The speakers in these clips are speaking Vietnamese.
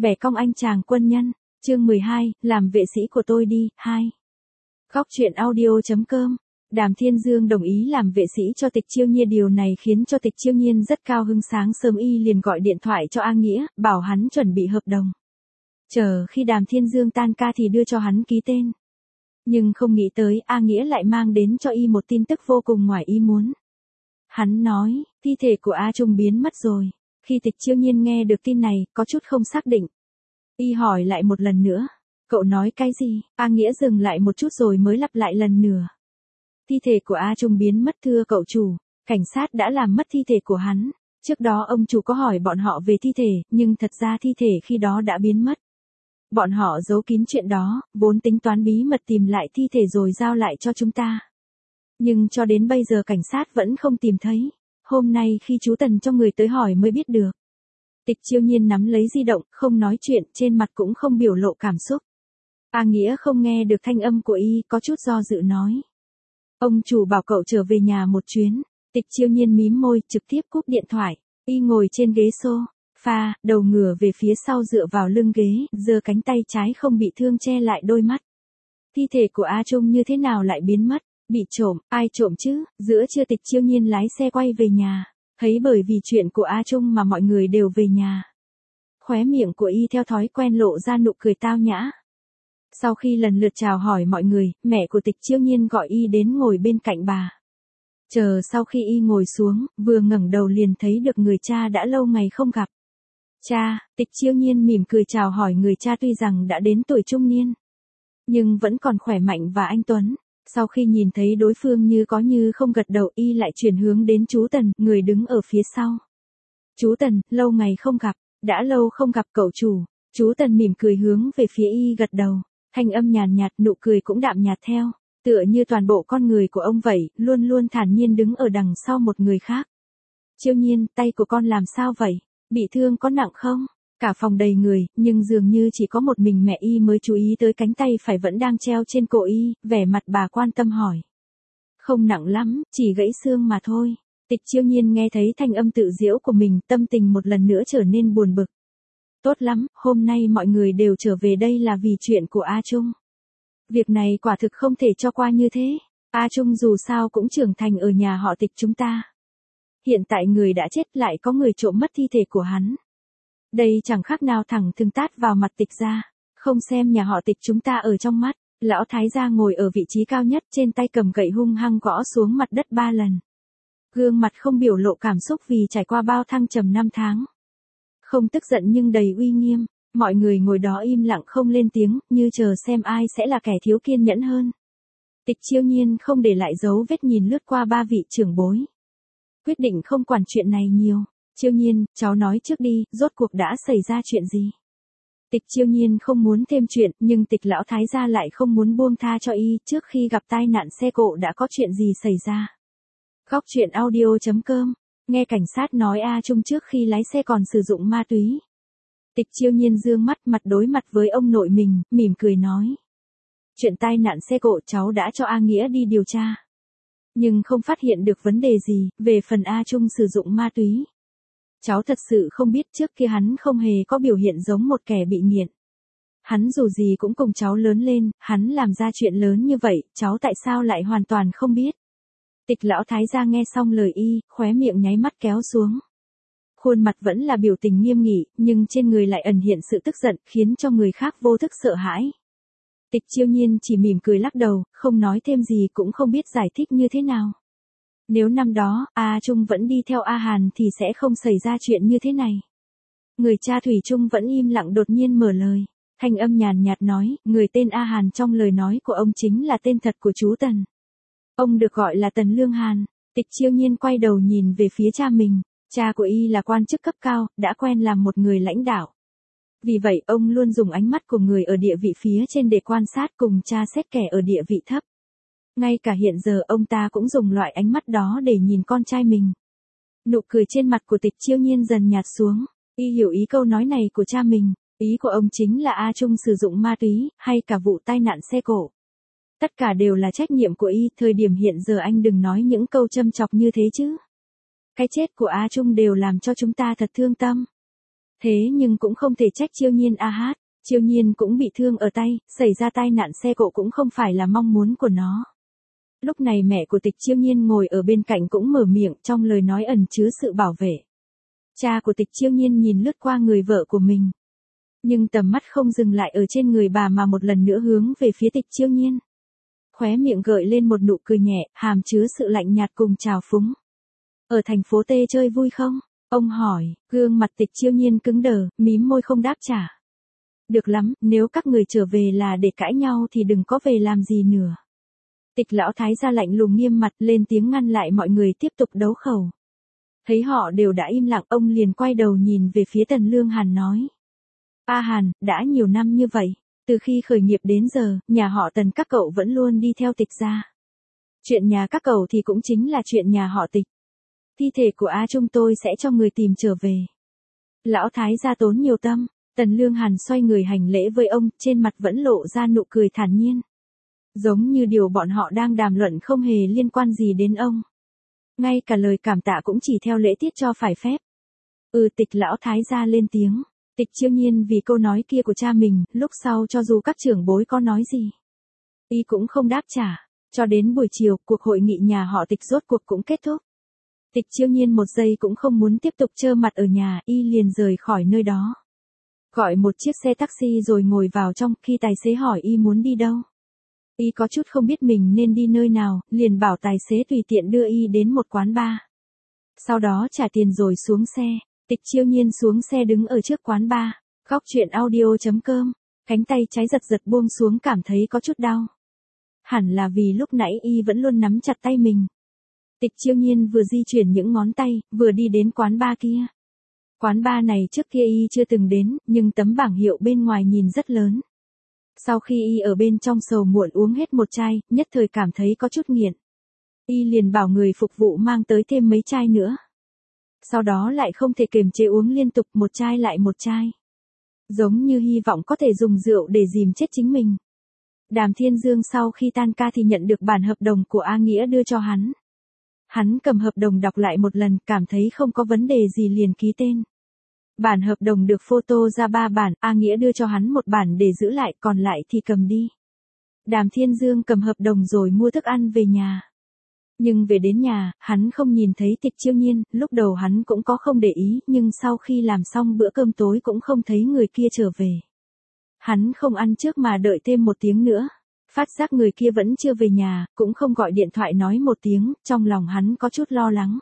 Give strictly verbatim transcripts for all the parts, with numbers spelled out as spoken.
Bẻ cong anh chàng quân nhân, chương mười hai, làm vệ sĩ của tôi đi, hai. Góc truyện audio.com. Đàm Thiên Dương đồng ý làm vệ sĩ cho Tịch Chiêu Nhiên, điều này khiến cho Tịch Chiêu Nhiên rất cao hứng. Sáng sớm y liền gọi điện thoại cho A Nghĩa, bảo hắn chuẩn bị hợp đồng. Chờ khi Đàm Thiên Dương tan ca thì đưa cho hắn ký tên. Nhưng không nghĩ tới A Nghĩa lại mang đến cho y một tin tức vô cùng ngoài ý muốn. Hắn nói, thi thể của A Trung biến mất rồi. Khi Tịch Chiêu Nhiên nghe được tin này, có chút không xác định. Y hỏi lại một lần nữa, cậu nói cái gì? A Nghĩa dừng lại một chút rồi mới lặp lại lần nữa. Thi thể của A Trung biến mất thưa cậu chủ, cảnh sát đã làm mất thi thể của hắn. Trước đó ông chủ có hỏi bọn họ về thi thể, nhưng thật ra thi thể khi đó đã biến mất. Bọn họ giấu kín chuyện đó, vốn tính toán bí mật tìm lại thi thể rồi giao lại cho chúng ta. Nhưng cho đến bây giờ cảnh sát vẫn không tìm thấy. Hôm nay khi chú Tần cho người tới hỏi mới biết được. Tịch Chiêu Nhiên nắm lấy di động, không nói chuyện, trên mặt cũng không biểu lộ cảm xúc. A Nghĩa không nghe được thanh âm của y, có chút do dự nói. Ông chủ bảo cậu trở về nhà một chuyến. Tịch Chiêu Nhiên mím môi, trực tiếp cúp điện thoại. Y ngồi trên ghế sofa, đầu ngửa về phía sau dựa vào lưng ghế, giơ cánh tay trái không bị thương che lại đôi mắt. Thi thể của A Trung như thế nào lại biến mất? Bị trộm, ai trộm chứ? Giữa trưa Tịch Chiêu Nhiên lái xe quay về nhà. Thấy bởi vì chuyện của A Trung mà mọi người đều về nhà. Khóe miệng của y theo thói quen lộ ra nụ cười tao nhã. Sau khi lần lượt chào hỏi mọi người, mẹ của Tịch Chiêu Nhiên gọi y đến ngồi bên cạnh bà. Chờ sau khi y ngồi xuống, vừa ngẩng đầu liền thấy được người cha đã lâu ngày không gặp. Cha, Tịch Chiêu Nhiên mỉm cười chào hỏi người cha, tuy rằng đã đến tuổi trung niên, nhưng vẫn còn khỏe mạnh và anh tuấn. Sau khi nhìn thấy đối phương như có như không gật đầu, y lại chuyển hướng đến chú Tần, người đứng ở phía sau. Chú Tần, lâu ngày không gặp, đã lâu không gặp cậu chủ. Chú Tần mỉm cười hướng về phía y gật đầu, thanh âm nhàn nhạt, nụ cười cũng đạm nhạt theo, tựa như toàn bộ con người của ông vậy, luôn luôn thản nhiên đứng ở đằng sau một người khác. Chiêu Nhiên, tay của con làm sao vậy? Bị thương có nặng không? Cả phòng đầy người, nhưng dường như chỉ có một mình mẹ y mới chú ý tới cánh tay phải vẫn đang treo trên cổ y, vẻ mặt bà quan tâm hỏi. Không nặng lắm, chỉ gãy xương mà thôi. Tịch Chiêu Nhiên nghe thấy thanh âm tự giễu của mình, tâm tình một lần nữa trở nên buồn bực. Tốt lắm, hôm nay mọi người đều trở về đây là vì chuyện của A Trung. Việc này quả thực không thể cho qua như thế. A Trung dù sao cũng trưởng thành ở nhà họ Tịch chúng ta. Hiện tại người đã chết lại có người trộm mất thi thể của hắn. Đây chẳng khác nào thẳng thừng tát vào mặt Tịch gia. Không xem nhà họ Tịch chúng ta ở trong mắt. Lão thái gia ngồi ở vị trí cao nhất, trên tay cầm gậy hung hăng gõ xuống mặt đất ba lần. Gương mặt không biểu lộ cảm xúc vì trải qua bao thăng trầm năm tháng. Không tức giận nhưng đầy uy nghiêm. Mọi người ngồi đó im lặng không lên tiếng, như chờ xem ai sẽ là kẻ thiếu kiên nhẫn hơn. Tịch Chiêu Nhiên không để lại dấu vết nhìn lướt qua ba vị trưởng bối. Quyết định không quản chuyện này nhiều. Chiêu Nhiên, cháu nói trước đi, rốt cuộc đã xảy ra chuyện gì? Tịch Chiêu Nhiên không muốn thêm chuyện, nhưng Tịch lão thái gia lại không muốn buông tha cho y, trước khi gặp tai nạn xe cộ đã có chuyện gì xảy ra. Góc truyện audio.com. Nghe cảnh sát nói A Trung trước khi lái xe còn sử dụng ma túy. Tịch Chiêu Nhiên dương mắt, mặt đối mặt với ông nội mình, mỉm cười nói. Chuyện tai nạn xe cộ cháu đã cho A Nghĩa đi điều tra. Nhưng không phát hiện được vấn đề gì, về phần A Trung sử dụng ma túy. Cháu thật sự không biết, trước kia hắn không hề có biểu hiện giống một kẻ bị nghiện. Hắn dù gì cũng cùng cháu lớn lên, hắn làm ra chuyện lớn như vậy, cháu tại sao lại hoàn toàn không biết. Tịch lão thái gia nghe xong lời y, khóe miệng nháy mắt kéo xuống. Khuôn mặt vẫn là biểu tình nghiêm nghị, nhưng trên người lại ẩn hiện sự tức giận, khiến cho người khác vô thức sợ hãi. Tịch Chiêu Nhiên chỉ mỉm cười lắc đầu, không nói thêm gì, cũng không biết giải thích như thế nào. Nếu năm đó, A Trung vẫn đi theo A Hàn thì sẽ không xảy ra chuyện như thế này. Người cha thủy chung vẫn im lặng đột nhiên mở lời. Thanh âm nhàn nhạt nói, người tên A Hàn trong lời nói của ông chính là tên thật của chú Tần. Ông được gọi là Tần Lương Hàn. Tịch Chiêu Nhiên quay đầu nhìn về phía cha mình. Cha của y là quan chức cấp cao, đã quen làm một người lãnh đạo. Vì vậy, ông luôn dùng ánh mắt của người ở địa vị phía trên để quan sát cùng tra xét kẻ ở địa vị thấp. Ngay cả hiện giờ ông ta cũng dùng loại ánh mắt đó để nhìn con trai mình. Nụ cười trên mặt của Tịch Chiêu Nhiên dần nhạt xuống. Y hiểu ý câu nói này của cha mình. Ý của ông chính là A Trung sử dụng ma túy, hay cả vụ tai nạn xe cộ. Tất cả đều là trách nhiệm của y, thời điểm hiện giờ anh đừng nói những câu châm chọc như thế chứ. Cái chết của A Trung đều làm cho chúng ta thật thương tâm. Thế nhưng cũng không thể trách Chiêu Nhiên a hát, Chiêu Nhiên cũng bị thương ở tay, xảy ra tai nạn xe cộ cũng không phải là mong muốn của nó. Lúc này mẹ của Tịch Chiêu Nhiên ngồi ở bên cạnh cũng mở miệng, trong lời nói ẩn chứa sự bảo vệ. Cha của Tịch Chiêu Nhiên nhìn lướt qua người vợ của mình. Nhưng tầm mắt không dừng lại ở trên người bà mà một lần nữa hướng về phía Tịch Chiêu Nhiên. Khóe miệng gợi lên một nụ cười nhẹ, hàm chứa sự lạnh nhạt cùng trào phúng. Ở thành phố T chơi vui không? Ông hỏi, gương mặt Tịch Chiêu Nhiên cứng đờ, mím môi không đáp trả. Được lắm, nếu các người trở về là để cãi nhau thì đừng có về làm gì nữa. Tịch lão thái gia lạnh lùng nghiêm mặt lên tiếng ngăn lại mọi người tiếp tục đấu khẩu. Thấy họ đều đã im lặng, ông liền quay đầu nhìn về phía Tần Lương Hàn nói. A Hàn, đã nhiều năm như vậy, từ khi khởi nghiệp đến giờ, nhà họ Tần các cậu vẫn luôn đi theo Tịch gia. Chuyện nhà các cậu thì cũng chính là chuyện nhà họ Tịch. Thi thể của A Trung tôi sẽ cho người tìm trở về. Lão thái gia tốn nhiều tâm, Tần Lương Hàn xoay người hành lễ với ông, trên mặt vẫn lộ ra nụ cười thản nhiên. Giống như điều bọn họ đang đàm luận không hề liên quan gì đến ông. Ngay cả lời cảm tạ cũng chỉ theo lễ tiết cho phải phép. Ừ, Tịch lão thái gia lên tiếng. Tịch Chiêu Nhiên vì câu nói kia của cha mình, lúc sau cho dù các trưởng bối có nói gì, y cũng không đáp trả. Cho đến buổi chiều, cuộc hội nghị nhà họ Tịch rốt cuộc cũng kết thúc. Tịch Chiêu Nhiên một giây cũng không muốn tiếp tục trơ mặt ở nhà, y liền rời khỏi nơi đó. Gọi một chiếc xe taxi rồi ngồi vào trong, khi tài xế hỏi y muốn đi đâu. Y có chút không biết mình nên đi nơi nào, liền bảo tài xế tùy tiện đưa y đến một quán bar. Sau đó trả tiền rồi xuống xe, Tịch Chiêu Nhiên xuống xe đứng ở trước quán bar. Góc truyện audio chấm com, cánh tay trái giật giật buông xuống cảm thấy có chút đau. Hẳn là vì lúc nãy y vẫn luôn nắm chặt tay mình. Tịch Chiêu Nhiên vừa di chuyển những ngón tay, vừa đi đến quán bar kia. Quán bar này trước kia y chưa từng đến, nhưng tấm bảng hiệu bên ngoài nhìn rất lớn. Sau khi y ở bên trong sầu muộn uống hết một chai, nhất thời cảm thấy có chút nghiện. Y liền bảo người phục vụ mang tới thêm mấy chai nữa. Sau đó lại không thể kiềm chế uống liên tục một chai lại một chai. Giống như hy vọng có thể dùng rượu để dìm chết chính mình. Đàm Thiên Dương sau khi tan ca thì nhận được bản hợp đồng của A Nghĩa đưa cho hắn. Hắn cầm hợp đồng đọc lại một lần, cảm thấy không có vấn đề gì liền ký tên. Bản hợp đồng được photo ra ba bản, A Nghĩa đưa cho hắn một bản để giữ lại, còn lại thì cầm đi. Đàm Thiên Dương cầm hợp đồng rồi mua thức ăn về nhà. Nhưng về đến nhà, hắn không nhìn thấy Tịch Chiêu Nhiên, lúc đầu hắn cũng có không để ý, nhưng sau khi làm xong bữa cơm tối cũng không thấy người kia trở về. Hắn không ăn trước mà đợi thêm một tiếng nữa. Phát giác người kia vẫn chưa về nhà, cũng không gọi điện thoại nói một tiếng, trong lòng hắn có chút lo lắng.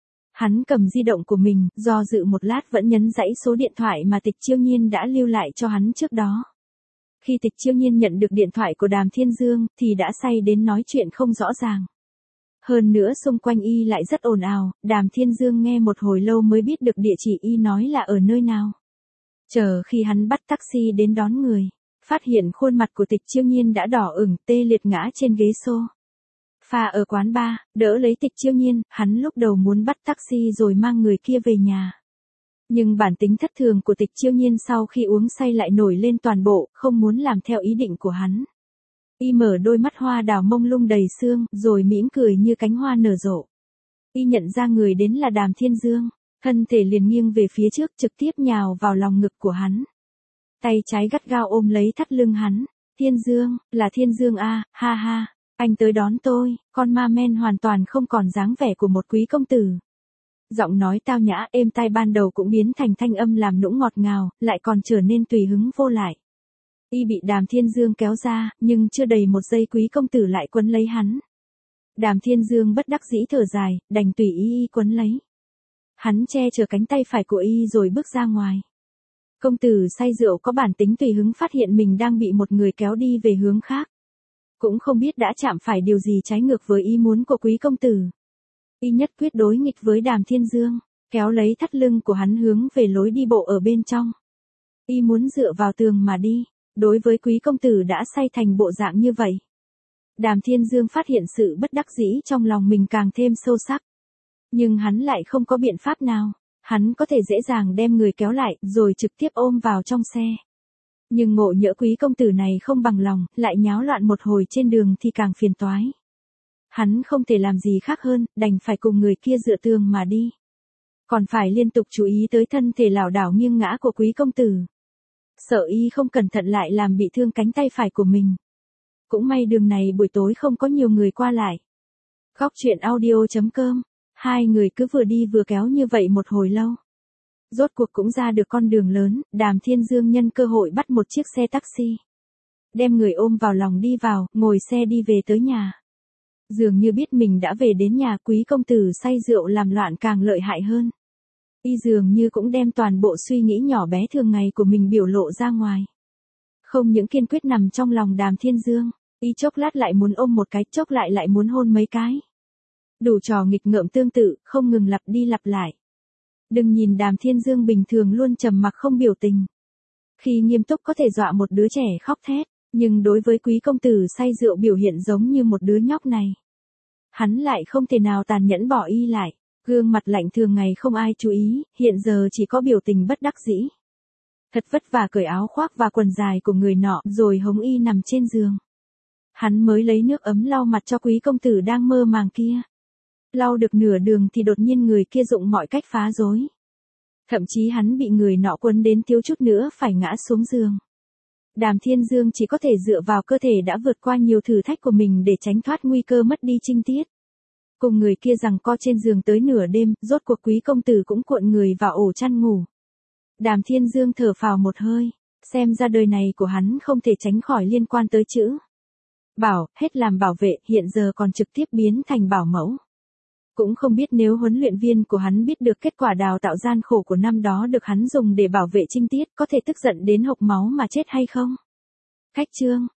Hắn cầm di động của mình, do dự một lát vẫn nhấn dãy số điện thoại mà Tịch Chiêu Nhiên đã lưu lại cho hắn trước đó. Khi Tịch Chiêu Nhiên nhận được điện thoại của Đàm Thiên Dương, thì đã say đến nói chuyện không rõ ràng. Hơn nữa xung quanh y lại rất ồn ào, Đàm Thiên Dương nghe một hồi lâu mới biết được địa chỉ y nói là ở nơi nào. Chờ khi hắn bắt taxi đến đón người, phát hiện khuôn mặt của Tịch Chiêu Nhiên đã đỏ ửng tê liệt ngã trên ghế xô. Pha ở quán bar, đỡ lấy Tịch Chiêu Nhiên, hắn lúc đầu muốn bắt taxi rồi mang người kia về nhà. Nhưng bản tính thất thường của Tịch Chiêu Nhiên sau khi uống say lại nổi lên toàn bộ, không muốn làm theo ý định của hắn. Y mở đôi mắt hoa đào mông lung đầy sương, rồi mỉm cười như cánh hoa nở rộ. Y nhận ra người đến là Đàm Thiên Dương, thân thể liền nghiêng về phía trước trực tiếp nhào vào lòng ngực của hắn. Tay trái gắt gao ôm lấy thắt lưng hắn. Thiên Dương, là Thiên Dương a, ha ha, anh tới đón tôi, con ma men hoàn toàn không còn dáng vẻ của một quý công tử. Giọng nói tao nhã êm tai ban đầu cũng biến thành thanh âm làm nũng ngọt ngào, lại còn trở nên tùy hứng vô lại. Y bị Đàm Thiên Dương kéo ra, nhưng chưa đầy một giây quý công tử lại quấn lấy hắn. Đàm Thiên Dương bất đắc dĩ thở dài, đành tùy ý y quấn lấy. Hắn che chở cánh tay phải của y rồi bước ra ngoài. Công tử say rượu có bản tính tùy hứng phát hiện mình đang bị một người kéo đi về hướng khác. Cũng không biết đã chạm phải điều gì trái ngược với ý muốn của quý công tử. Y nhất quyết đối nghịch với Đàm Thiên Dương, kéo lấy thắt lưng của hắn hướng về lối đi bộ ở bên trong. Y muốn dựa vào tường mà đi, đối với quý công tử đã say thành bộ dạng như vậy. Đàm Thiên Dương phát hiện sự bất đắc dĩ trong lòng mình càng thêm sâu sắc. Nhưng hắn lại không có biện pháp nào, hắn có thể dễ dàng đem người kéo lại rồi trực tiếp ôm vào trong xe. Nhưng ngộ nhỡ quý công tử này không bằng lòng, lại nháo loạn một hồi trên đường thì càng phiền toái. Hắn không thể làm gì khác hơn, đành phải cùng người kia dựa tường mà đi. Còn phải liên tục chú ý tới thân thể lảo đảo nghiêng ngã của quý công tử. Sợ y không cẩn thận lại làm bị thương cánh tay phải của mình. Cũng may đường này buổi tối không có nhiều người qua lại. Góc truyện audio.com. Hai người cứ vừa đi vừa kéo như vậy một hồi lâu. Rốt cuộc cũng ra được con đường lớn, Đàm Thiên Dương nhân cơ hội bắt một chiếc xe taxi. Đem người ôm vào lòng đi vào, ngồi xe đi về tới nhà. Dường như biết mình đã về đến nhà, quý công tử say rượu làm loạn càng lợi hại hơn. Y dường như cũng đem toàn bộ suy nghĩ nhỏ bé thường ngày của mình biểu lộ ra ngoài. Không những kiên quyết nằm trong lòng Đàm Thiên Dương, y chốc lát lại muốn ôm một cái, chốc lại lại muốn hôn mấy cái. Đủ trò nghịch ngợm tương tự, không ngừng lặp đi lặp lại. Đừng nhìn Đàm Thiên Dương bình thường luôn trầm mặc không biểu tình. Khi nghiêm túc có thể dọa một đứa trẻ khóc thét, nhưng đối với quý công tử say rượu biểu hiện giống như một đứa nhóc này. Hắn lại không thể nào tàn nhẫn bỏ y lại, gương mặt lạnh thường ngày không ai chú ý, hiện giờ chỉ có biểu tình bất đắc dĩ. Thật vất vả cởi áo khoác và quần dài của người nọ rồi hống y nằm trên giường. Hắn mới lấy nước ấm lau mặt cho quý công tử đang mơ màng kia. Lau được nửa đường thì đột nhiên người kia dụng mọi cách phá rối. Thậm chí hắn bị người nọ quấn đến thiếu chút nữa phải ngã xuống giường. Đàm Thiên Dương chỉ có thể dựa vào cơ thể đã vượt qua nhiều thử thách của mình để tránh thoát nguy cơ mất đi trinh tiết. Cùng người kia giằng co trên giường tới nửa đêm, rốt cuộc quý công tử cũng cuộn người vào ổ chăn ngủ. Đàm Thiên Dương thở phào một hơi, xem ra đời này của hắn không thể tránh khỏi liên quan tới chữ bảo, hết làm bảo vệ, hiện giờ còn trực tiếp biến thành bảo mẫu. Cũng không biết nếu huấn luyện viên của hắn biết được kết quả đào tạo gian khổ của năm đó được hắn dùng để bảo vệ trinh tiết có thể tức giận đến hộc máu mà chết hay không. Cách chương